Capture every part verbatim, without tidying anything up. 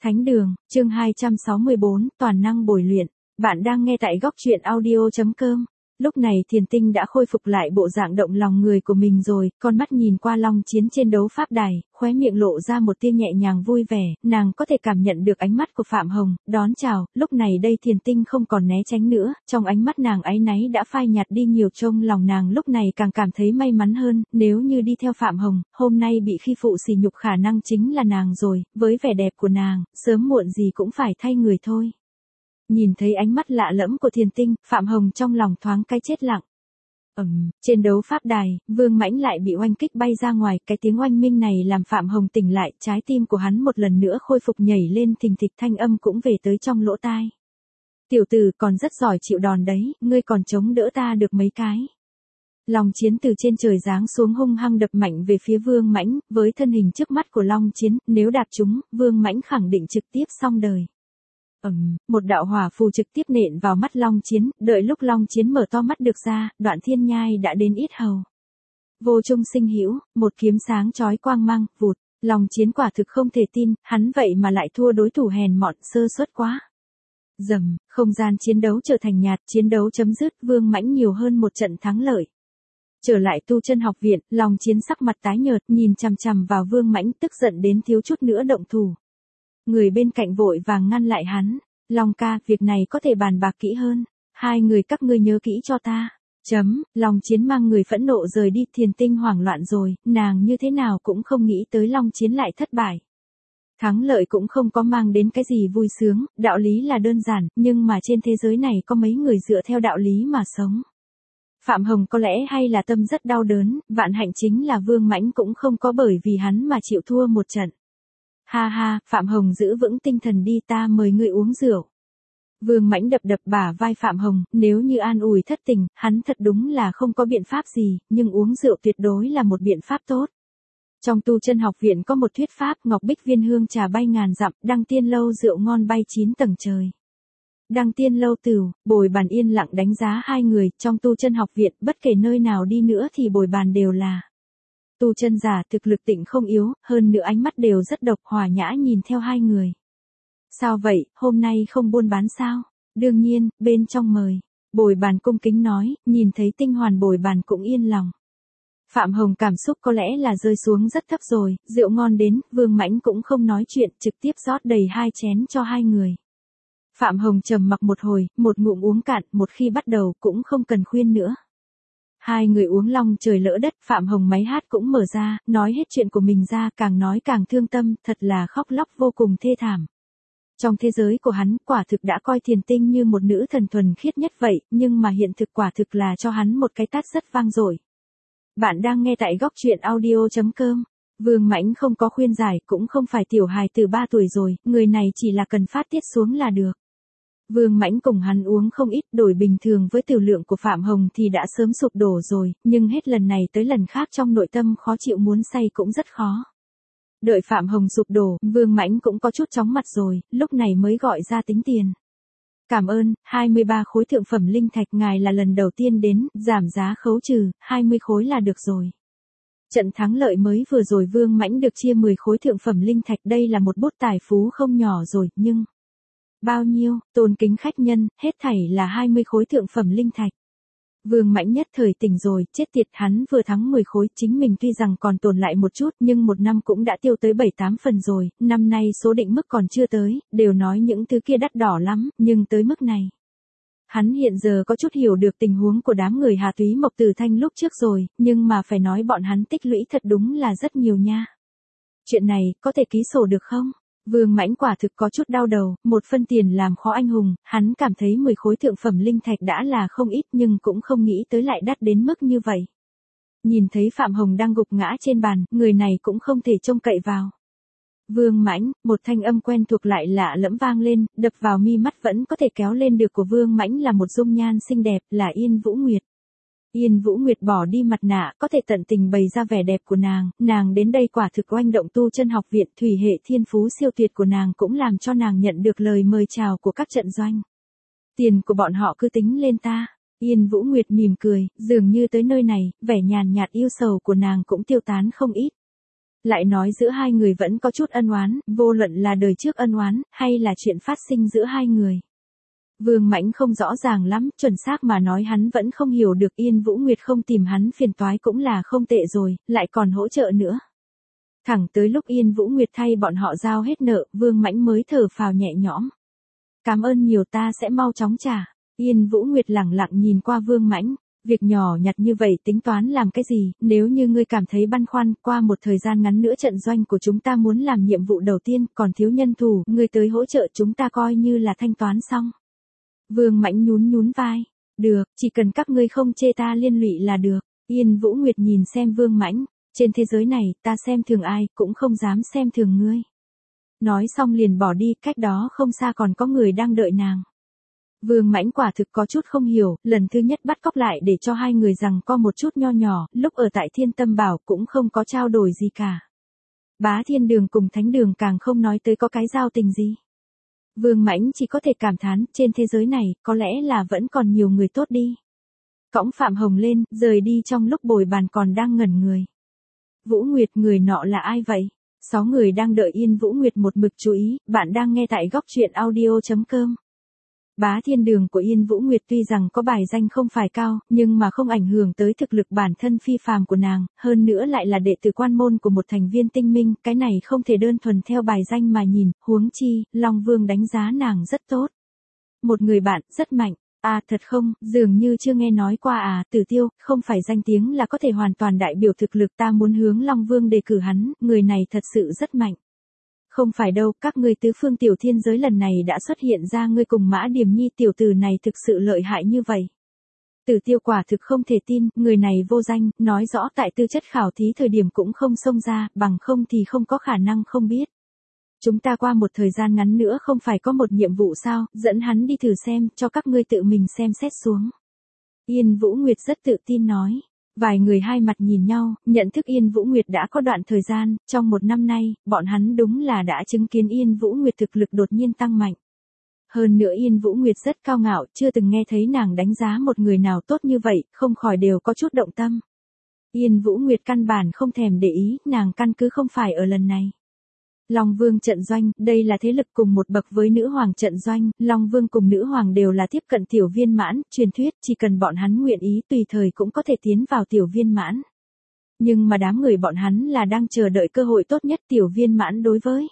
Thánh đường, chương hai trăm sáu mươi bốn, toàn năng bồi luyện. Bạn đang nghe tại góc truyện audio chấm com. Lúc này Thiền Tinh đã khôi phục lại bộ dạng động lòng người của mình rồi, con mắt nhìn qua Long Chiến trên đấu pháp đài, khóe miệng lộ ra một tia nhẹ nhàng vui vẻ, nàng có thể cảm nhận được ánh mắt của Phạm Hồng, đón chào, lúc này đây Thiền Tinh không còn né tránh nữa, trong ánh mắt nàng áy náy đã phai nhạt đi nhiều, trong lòng nàng lúc này càng cảm thấy may mắn hơn, nếu như đi theo Phạm Hồng, hôm nay bị khi phụ sỉ nhục khả năng chính là nàng rồi, với vẻ đẹp của nàng, sớm muộn gì cũng phải thay người thôi. Nhìn thấy ánh mắt lạ lẫm của Thiền Tinh, Phạm Hồng trong lòng thoáng cái chết lặng. Ầm, um, trên đấu pháp đài, Vương Mãnh lại bị oanh kích bay ra ngoài, cái tiếng oanh minh này làm Phạm Hồng tỉnh lại, trái tim của hắn một lần nữa khôi phục nhảy lên thình thịch, thanh âm cũng về tới trong lỗ tai. Tiểu tử còn rất giỏi chịu đòn đấy, ngươi còn chống đỡ ta được mấy cái. Long Chiến từ trên trời giáng xuống hung hăng đập mạnh về phía Vương Mãnh, với thân hình trước mắt của Long Chiến, nếu đạp trúng, Vương Mãnh khẳng định trực tiếp xong đời. Ầm, um, một đạo hỏa phù trực tiếp nện vào mắt Long Chiến, đợi lúc Long Chiến mở to mắt được ra, Đoạn Thiên Nhai đã đến yết hầu. Vô Trung Sinh Hữu, một kiếm sáng chói quang mang, vụt, Long Chiến quả thực không thể tin, hắn vậy mà lại thua đối thủ hèn mọn, sơ suất quá. Rầm, không gian chiến đấu trở thành nhạt, chiến đấu chấm dứt, Vương Mãnh nhiều hơn một trận thắng lợi. Trở lại Tu Chân Học viện, Long Chiến sắc mặt tái nhợt, nhìn chằm chằm vào Vương Mãnh, tức giận đến thiếu chút nữa động thủ. Người bên cạnh vội vàng ngăn lại hắn, Long ca, việc này có thể bàn bạc kỹ hơn, hai người các ngươi nhớ kỹ cho ta. Chấm, Long Chiến mang người phẫn nộ rời đi, Thiền Tinh hoảng loạn rồi, nàng như thế nào cũng không nghĩ tới Long Chiến lại thất bại. Thắng lợi cũng không có mang đến cái gì vui sướng, đạo lý là đơn giản, nhưng mà trên thế giới này có mấy người dựa theo đạo lý mà sống. Phạm Hồng có lẽ hay là tâm rất đau đớn, vạn hạnh chính là Vương Mãnh cũng không có bởi vì hắn mà chịu thua một trận. Ha ha, Phạm Hồng giữ vững tinh thần đi, ta mời ngươi uống rượu. Vương Mãnh đập đập bả vai Phạm Hồng, nếu như an ủi thất tình, hắn thật đúng là không có biện pháp gì, nhưng uống rượu tuyệt đối là một biện pháp tốt. Trong Tu Chân Học viện có một thuyết pháp, Ngọc Bích Viên hương trà bay ngàn dặm, Đăng Tiên lâu rượu ngon bay chín tầng trời. Đăng Tiên lâu Tửu, Bồi Bàn yên lặng đánh giá hai người, trong Tu Chân Học viện, bất kể nơi nào đi nữa thì Bồi Bàn đều là tu chân giả, thực lực tịnh không yếu, hơn nữa ánh mắt đều rất độc, hòa nhã nhìn theo hai người. Sao vậy, hôm nay không buôn bán sao? Đương nhiên, bên trong mời. Bồi Bàn cung kính nói, nhìn thấy Tinh Hoàn Bồi Bàn cũng yên lòng. Phạm Hồng cảm xúc có lẽ là rơi xuống rất thấp rồi, rượu ngon đến, Vương Mãnh cũng không nói chuyện, trực tiếp rót đầy hai chén cho hai người. Phạm Hồng trầm mặc một hồi, một ngụm uống cạn, một khi bắt đầu cũng không cần khuyên nữa. Hai người uống long trời lỡ đất, Phạm Hồng máy hát cũng mở ra, nói hết chuyện của mình ra, càng nói càng thương tâm, thật là khóc lóc vô cùng thê thảm. Trong thế giới của hắn, quả thực đã coi Thiền Tinh như một nữ thần thuần khiết nhất vậy, nhưng mà hiện thực quả thực là cho hắn một cái tát rất vang dội. Bạn đang nghe tại góc truyện audio chấm com. Vương Mãnh không có khuyên giải, cũng không phải tiểu hài từ ba tuổi rồi, người này chỉ là cần phát tiết xuống là được. Vương Mãnh cùng hắn uống không ít, đổi bình thường với tiểu lượng của Phạm Hồng thì đã sớm sụp đổ rồi, nhưng hết lần này tới lần khác trong nội tâm khó chịu muốn say cũng rất khó. Đợi Phạm Hồng sụp đổ, Vương Mãnh cũng có chút chóng mặt rồi, lúc này mới gọi ra tính tiền. Cảm ơn, hai mươi ba khối thượng phẩm linh thạch, ngài là lần đầu tiên đến, giảm giá khấu trừ, hai mươi khối là được rồi. Trận thắng lợi mới vừa rồi Vương Mãnh được chia mười khối thượng phẩm linh thạch, đây là một bút tài phú không nhỏ rồi, nhưng... Bao nhiêu, tôn kính khách nhân, hết thảy là hai mươi khối thượng phẩm linh thạch. Vương Mãnh nhất thời tỉnh rồi, chết tiệt, hắn vừa thắng mười khối, chính mình tuy rằng còn tồn lại một chút, nhưng một năm cũng đã tiêu tới bảy tám phần rồi, năm nay số định mức còn chưa tới, đều nói những thứ kia đắt đỏ lắm, nhưng tới mức này. Hắn hiện giờ có chút hiểu được tình huống của đám người Hà Túy Mộc Tử Thanh lúc trước rồi, nhưng mà phải nói bọn hắn tích lũy thật đúng là rất nhiều nha. Chuyện này, có thể ký sổ được không? Vương Mãnh quả thực có chút đau đầu, một phân tiền làm khó anh hùng, hắn cảm thấy mười khối thượng phẩm linh thạch đã là không ít nhưng cũng không nghĩ tới lại đắt đến mức như vậy. Nhìn thấy Phạm Hồng đang gục ngã trên bàn, người này cũng không thể trông cậy vào. Vương Mãnh, một thanh âm quen thuộc lại lạ lẫm vang lên, đập vào mi mắt vẫn có thể kéo lên được của Vương Mãnh là một dung nhan xinh đẹp, là Yên Vũ Nguyệt. Yên Vũ Nguyệt bỏ đi mặt nạ, có thể tận tình bày ra vẻ đẹp của nàng, nàng đến đây quả thực oanh động Tu Chân Học viện, thủy hệ thiên phú siêu tuyệt của nàng cũng làm cho nàng nhận được lời mời chào của các trận doanh. Tiền của bọn họ cứ tính lên ta. Yên Vũ Nguyệt mỉm cười, dường như tới nơi này, vẻ nhàn nhạt yêu sầu của nàng cũng tiêu tán không ít. Lại nói giữa hai người vẫn có chút ân oán, vô luận là đời trước ân oán, hay là chuyện phát sinh giữa hai người. Vương Mãnh không rõ ràng lắm, chuẩn xác mà nói hắn vẫn không hiểu được Yên Vũ Nguyệt không tìm hắn phiền toái cũng là không tệ rồi, lại còn hỗ trợ nữa. Thẳng tới lúc Yên Vũ Nguyệt thay bọn họ giao hết nợ, Vương Mãnh mới thở phào nhẹ nhõm. Cảm ơn nhiều, ta sẽ mau chóng trả. Yên Vũ Nguyệt lẳng lặng nhìn qua Vương Mãnh. Việc nhỏ nhặt như vậy tính toán làm cái gì, nếu như ngươi cảm thấy băn khoăn, qua một thời gian ngắn nữa trận doanh của chúng ta muốn làm nhiệm vụ đầu tiên, còn thiếu nhân thủ, ngươi tới hỗ trợ chúng ta coi như là thanh toán xong. Vương Mãnh nhún nhún vai. Được, chỉ cần các ngươi không chê ta liên lụy là được. Yên Vũ Nguyệt nhìn xem Vương Mãnh. Trên thế giới này, ta xem thường ai, cũng không dám xem thường ngươi. Nói xong liền bỏ đi, cách đó không xa còn có người đang đợi nàng. Vương Mãnh quả thực có chút không hiểu, lần thứ nhất bắt cóc lại để cho hai người rằng co một chút nho nhỏ, lúc ở tại Thiên Tâm Bảo cũng không có trao đổi gì cả. Bá Thiên Đường cùng Thánh Đường càng không nói tới có cái giao tình gì. Vương Mãnh chỉ có thể cảm thán, trên thế giới này, có lẽ là vẫn còn nhiều người tốt đi. Cõng Phạm Hồng lên, rời đi trong lúc bồi bàn còn đang ngẩn người. Vũ Nguyệt, người nọ là ai vậy? Sáu người đang đợi Yên Vũ Nguyệt một mực chú ý, bạn đang nghe tại góc truyện audio chấm com. Bá Thiên Đường của Yên Vũ Nguyệt tuy rằng có bài danh không phải cao, nhưng mà không ảnh hưởng tới thực lực bản thân phi phàm của nàng, hơn nữa lại là đệ tử quan môn của một thành viên tinh minh, cái này không thể đơn thuần theo bài danh mà nhìn, huống chi, Long Vương đánh giá nàng rất tốt. Một người bạn, rất mạnh. À thật không, dường như chưa nghe nói qua à, Tử Tiêu, không phải danh tiếng là có thể hoàn toàn đại biểu thực lực, ta muốn hướng Long Vương đề cử hắn, người này thật sự rất mạnh. Không phải đâu, các ngươi tứ phương tiểu thiên giới lần này đã xuất hiện ra ngươi cùng Mã Điềm Nhi, tiểu tử này thực sự lợi hại như vậy. Tử Tiêu quả thực không thể tin, người này vô danh, nói rõ tại tư chất khảo thí thời điểm cũng không xông ra, bằng không thì không có khả năng không biết. Chúng ta qua một thời gian ngắn nữa không phải có một nhiệm vụ sao, dẫn hắn đi thử xem, cho các ngươi tự mình xem xét xuống. Yên Vũ Nguyệt rất tự tin nói. Vài người hai mặt nhìn nhau, nhận thức Yên Vũ Nguyệt đã có đoạn thời gian, trong một năm nay, bọn hắn đúng là đã chứng kiến Yên Vũ Nguyệt thực lực đột nhiên tăng mạnh. Hơn nữa Yên Vũ Nguyệt rất cao ngạo, chưa từng nghe thấy nàng đánh giá một người nào tốt như vậy, không khỏi đều có chút động tâm. Yên Vũ Nguyệt căn bản không thèm để ý, nàng căn cứ không phải ở lần này. Long Vương trận doanh, đây là thế lực cùng một bậc với Nữ Hoàng trận doanh, Long Vương cùng Nữ Hoàng đều là tiếp cận tiểu viên mãn, truyền thuyết chỉ cần bọn hắn nguyện ý tùy thời cũng có thể tiến vào tiểu viên mãn. Nhưng mà đám người bọn hắn là đang chờ đợi cơ hội tốt nhất, tiểu viên mãn đối với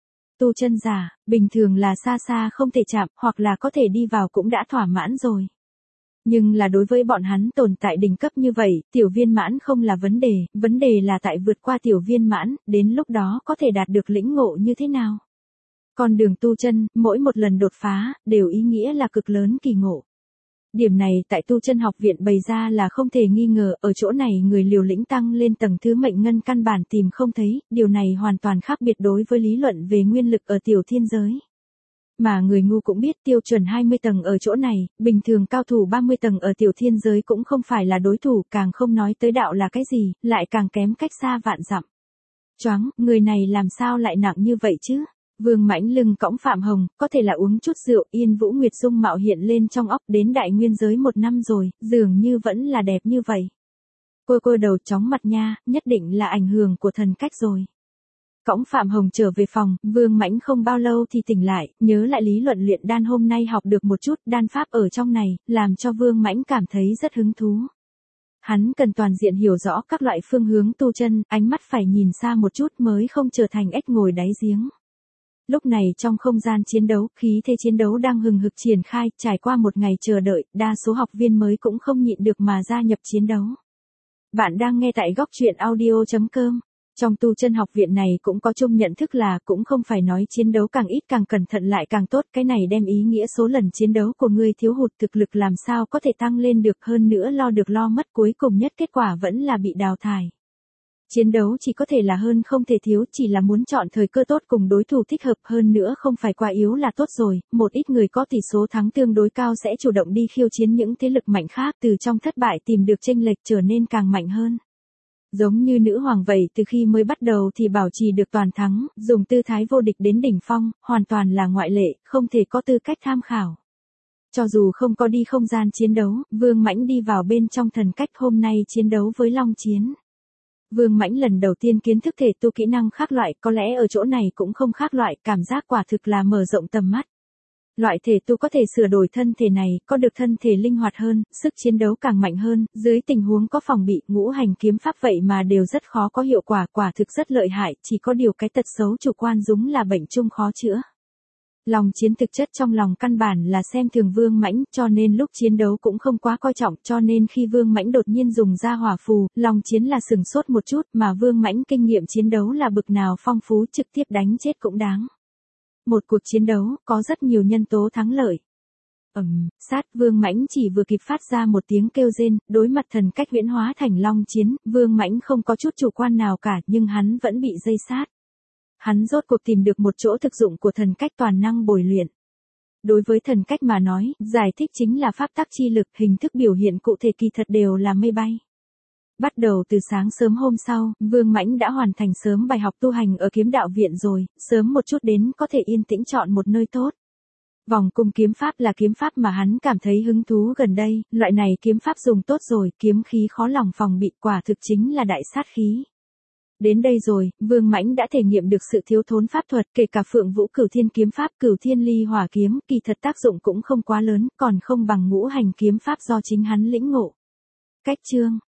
tu chân giả, bình thường là xa xa không thể chạm, hoặc là có thể đi vào cũng đã thỏa mãn rồi. Nhưng là đối với bọn hắn tồn tại đỉnh cấp như vậy, tiểu viên mãn không là vấn đề, vấn đề là tại vượt qua tiểu viên mãn, đến lúc đó có thể đạt được lĩnh ngộ như thế nào. Con đường tu chân, mỗi một lần đột phá, đều ý nghĩa là cực lớn kỳ ngộ. Điểm này tại tu chân học viện bày ra là không thể nghi ngờ, ở chỗ này người liều lĩnh tăng lên tầng thứ mệnh ngân căn bản tìm không thấy, điều này hoàn toàn khác biệt đối với lý luận về nguyên lực ở tiểu thiên giới. Mà người ngu cũng biết tiêu chuẩn hai mươi tầng ở chỗ này, bình thường cao thủ ba mươi tầng ở tiểu thiên giới cũng không phải là đối thủ, càng không nói tới đạo là cái gì, lại càng kém cách xa vạn dặm. Choáng, người này làm sao lại nặng như vậy chứ? Vương Mãnh lưng cõng Phạm Hồng, có thể là uống chút rượu, Yên Vũ Nguyệt dung mạo hiện lên trong óc, đến đại nguyên giới một năm rồi, dường như vẫn là đẹp như vậy. Cô cô đầu chóng mặt nha, nhất định là ảnh hưởng của thần cách rồi. Cõng Phạm Hồng trở về phòng, Vương Mãnh không bao lâu thì tỉnh lại, nhớ lại lý luận luyện đan hôm nay học được một chút, đan pháp ở trong này, làm cho Vương Mãnh cảm thấy rất hứng thú. Hắn cần toàn diện hiểu rõ các loại phương hướng tu chân, ánh mắt phải nhìn xa một chút mới không trở thành ếch ngồi đáy giếng. Lúc này trong không gian chiến đấu, khí thế chiến đấu đang hừng hực triển khai, trải qua một ngày chờ đợi, đa số học viên mới cũng không nhịn được mà gia nhập chiến đấu. Bạn đang nghe tại góc truyện audio chấm com. Trong tu chân học viện này cũng có chung nhận thức là cũng không phải nói chiến đấu càng ít càng cẩn thận lại càng tốt, cái này đem ý nghĩa số lần chiến đấu của ngươi thiếu hụt thực lực làm sao có thể tăng lên được, hơn nữa lo được lo mất cuối cùng nhất kết quả vẫn là bị đào thải. Chiến đấu chỉ có thể là hơn không thể thiếu, chỉ là muốn chọn thời cơ tốt cùng đối thủ thích hợp, hơn nữa không phải quá yếu là tốt rồi, một ít người có tỷ số thắng tương đối cao sẽ chủ động đi khiêu chiến những thế lực mạnh khác, từ trong thất bại tìm được chênh lệch trở nên càng mạnh hơn. Giống như Nữ Hoàng vậy, từ khi mới bắt đầu thì bảo trì được toàn thắng, dùng tư thái vô địch đến đỉnh phong, hoàn toàn là ngoại lệ, không thể có tư cách tham khảo. Cho dù không có đi không gian chiến đấu, Vương Mãnh đi vào bên trong thần cách hôm nay chiến đấu với Long Chiến. Vương Mãnh lần đầu tiên kiến thức thể tu kỹ năng khác loại, có lẽ ở chỗ này cũng không khác loại, cảm giác quả thực là mở rộng tầm mắt. Loại thể tu có thể sửa đổi thân thể này, có được thân thể linh hoạt hơn, sức chiến đấu càng mạnh hơn, dưới tình huống có phòng bị, ngũ hành kiếm pháp vậy mà đều rất khó có hiệu quả, quả thực rất lợi hại, chỉ có điều cái tật xấu chủ quan đúng là bệnh chung khó chữa. Lòng chiến thực chất trong lòng căn bản là xem thường Vương Mãnh, cho nên lúc chiến đấu cũng không quá coi trọng, cho nên khi Vương Mãnh đột nhiên dùng ra hỏa phù, lòng chiến là sừng sốt một chút, mà Vương Mãnh kinh nghiệm chiến đấu là bực nào phong phú, trực tiếp đánh chết cũng đáng. Một cuộc chiến đấu, có rất nhiều nhân tố thắng lợi. Ầm, sát, Vương Mãnh chỉ vừa kịp phát ra một tiếng kêu rên, đối mặt thần cách huyễn hóa thành long chiến, Vương Mãnh không có chút chủ quan nào cả, nhưng hắn vẫn bị dây sát. Hắn rốt cuộc tìm được một chỗ thực dụng của thần cách toàn năng bồi luyện. Đối với thần cách mà nói, giải thích chính là pháp tắc chi lực, hình thức biểu hiện cụ thể kỳ thật đều là mây bay. Bắt đầu từ sáng sớm hôm sau, Vương Mãnh đã hoàn thành sớm bài học tu hành ở kiếm đạo viện rồi, sớm một chút đến có thể yên tĩnh chọn một nơi tốt. Vòng cung kiếm pháp là kiếm pháp mà hắn cảm thấy hứng thú gần đây, loại này kiếm pháp dùng tốt rồi, kiếm khí khó lòng phòng bị, quả thực chính là đại sát khí. Đến đây rồi, Vương Mãnh đã thể nghiệm được sự thiếu thốn pháp thuật, kể cả Phượng Vũ Cửu Thiên kiếm pháp, Cửu Thiên Ly Hỏa kiếm, kỳ thật tác dụng cũng không quá lớn, còn không bằng ngũ hành kiếm pháp do chính hắn lĩnh ngộ. Cách chương